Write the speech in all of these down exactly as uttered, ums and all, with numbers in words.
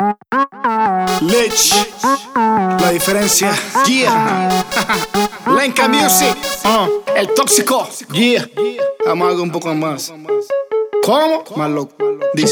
Lich, la diferencia, yeah. Lenka Music, uh, el tóxico, yeah. Vamos a algo un poco más. ¿Cómo? Más loco, dice.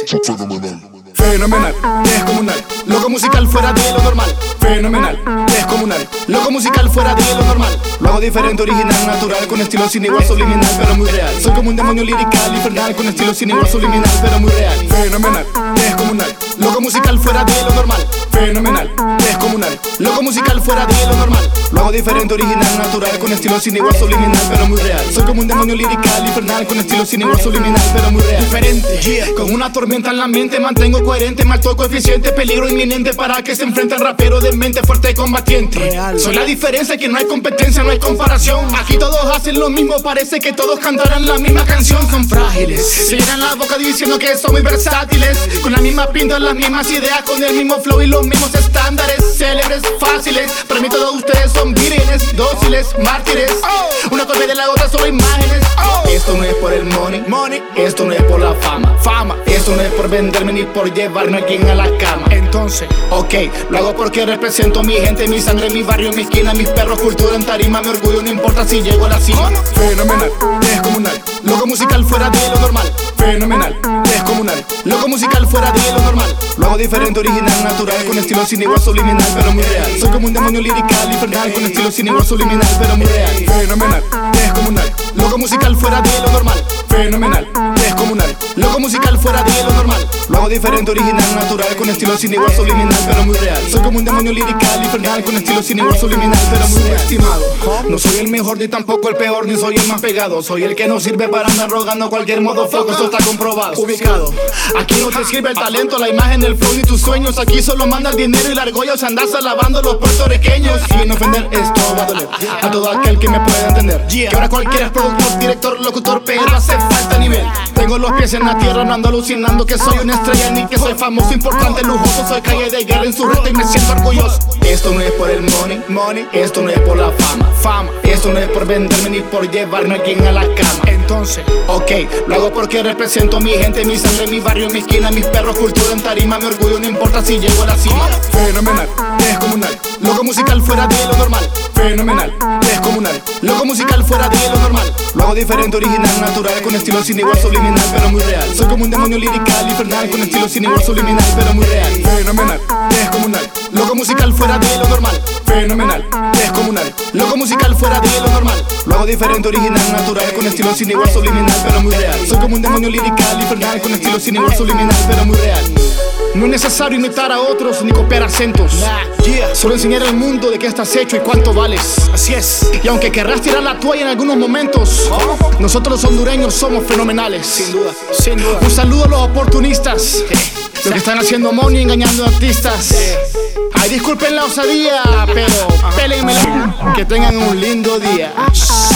Fenomenal, descomunal, loco musical fuera de lo normal. Fenomenal, descomunal, loco musical fuera de lo normal. Lo hago diferente, original, natural, con estilo sin igual, subliminal, pero muy real. Soy como un demonio lirical, infernal, con estilo sin igual, subliminal, pero muy real. Fenomenal, descomunal, loco musical fuera de lo normal. Fenomenal, descomunal, loco musical fuera de lo normal. Lo hago diferente, original, natural, con estilo sin igual, subliminal, pero muy real. Soy como un demonio lirical, infernal, con estilo sin igual, subliminal, pero muy real. Diferente, yeah. Con una tormenta en la mente, mantengo coherente, alto coeficiente, peligro inminente para que se enfrente el rapero de mente fuerte combatiente. Real. Soy la diferencia, que no hay competencia, no hay comparación. Aquí todos hacen lo mismo, parece que todos cantaran la misma canción. Son frágiles, se llenan la boca diciendo que son muy versátiles, con la misma pinta, las mismas ideas, con el mismo flow y los mismos estándares. Célebres, fáciles, para mí todos ustedes son vírgenes, dóciles, mártires. Oh. Una copia de la otra, solo imágenes. Oh. Esto no es por el money, money. Esto no es por la fama, fama. Esto no es por venderme ni por llevarme a quien a la cama. Entonces, ok, lo hago porque represento mi gente, mi sangre, mi barrio, mi esquina, mis perros, cultura en tarima, mi orgullo, no importa si llego a la cima. Fenomenal, descomunal, loco musical fuera de lo normal. Fenomenal, descomunal, loco musical fuera de lo normal. Lo hago diferente, original, natural, con estilo sin igual, subliminal, pero muy real. Soy como un demonio lirical, infernal, con estilo sin igual, subliminal, pero muy real. Fenomenal, descomunal, loco musical fuera de lo normal. Fenomenal, descomunal, loco musical fuera de lo normal. Lo hago diferente, original, natural, con estilo sin igual, subliminal, pero muy real. Soy como un demonio lirical, infernal, con estilo sin igual, subliminal, pero muy real. Estimado, no soy el mejor ni tampoco el peor, ni soy el más pegado. Soy el que no sirve para andar rogando cualquier modo foco, esto está comprobado. Ubicado, aquí no te sirve el talento, la imagen, el flow ni tus sueños. Aquí solo manda el dinero y la argolla, se andas alabando los puertorriqueños. Sin ofender, esto va a doler a todo aquel que me pueda entender. Que ahora cualquiera es productor, director, locutor, pero hace falta nivel. Tengo los pies en la tierra, no ando alucinando que soy una estrella ni que soy famoso, importante, lujoso. Soy calle de guerra en su reto y me siento orgulloso. Esto no es por el money, money. Esto no es por la fama, fama. Esto no es por venderme ni por llevarme a quien a la cama. Entonces, ok, lo hago porque represento mi gente, mi sangre, mi barrio, mi esquina, mis perros, cultura en tarima, mi orgullo, no importa si llego a la cima. Fenomenal, descomunal, loco musical fuera de lo normal. Fenomenal, descomunal, loco musical fuera de lo normal. Lo hago diferente, original, natural, con estilo sin igual, subliminal, pero muy real. Soy como un demonio lirical, infernal, con estilo sin igual, subliminal, pero muy real. Fenomenal, descomunal, loco musical fuera de lo normal. Fenomenal, descomunal, loco musical fuera de lo normal. Lo hago diferente, original, natural, con estilo sin igual, subliminal, pero muy real. Soy como un demonio lirical, infernal, con estilo sin igual, subliminal, pero muy real. No es necesario imitar a otros ni copiar acentos. Nah, yeah. Solo enseñar al mundo de qué estás hecho y cuánto vales. Así es. Y aunque querrás tirar la toalla en algunos momentos, ¿cómo? Nosotros los hondureños somos fenomenales. Sin duda, sin duda. Un saludo a los oportunistas, eh. los que están haciendo money engañando a artistas. Eh. Ay, disculpen la osadía, pero pélenmela. Que tengan un lindo día.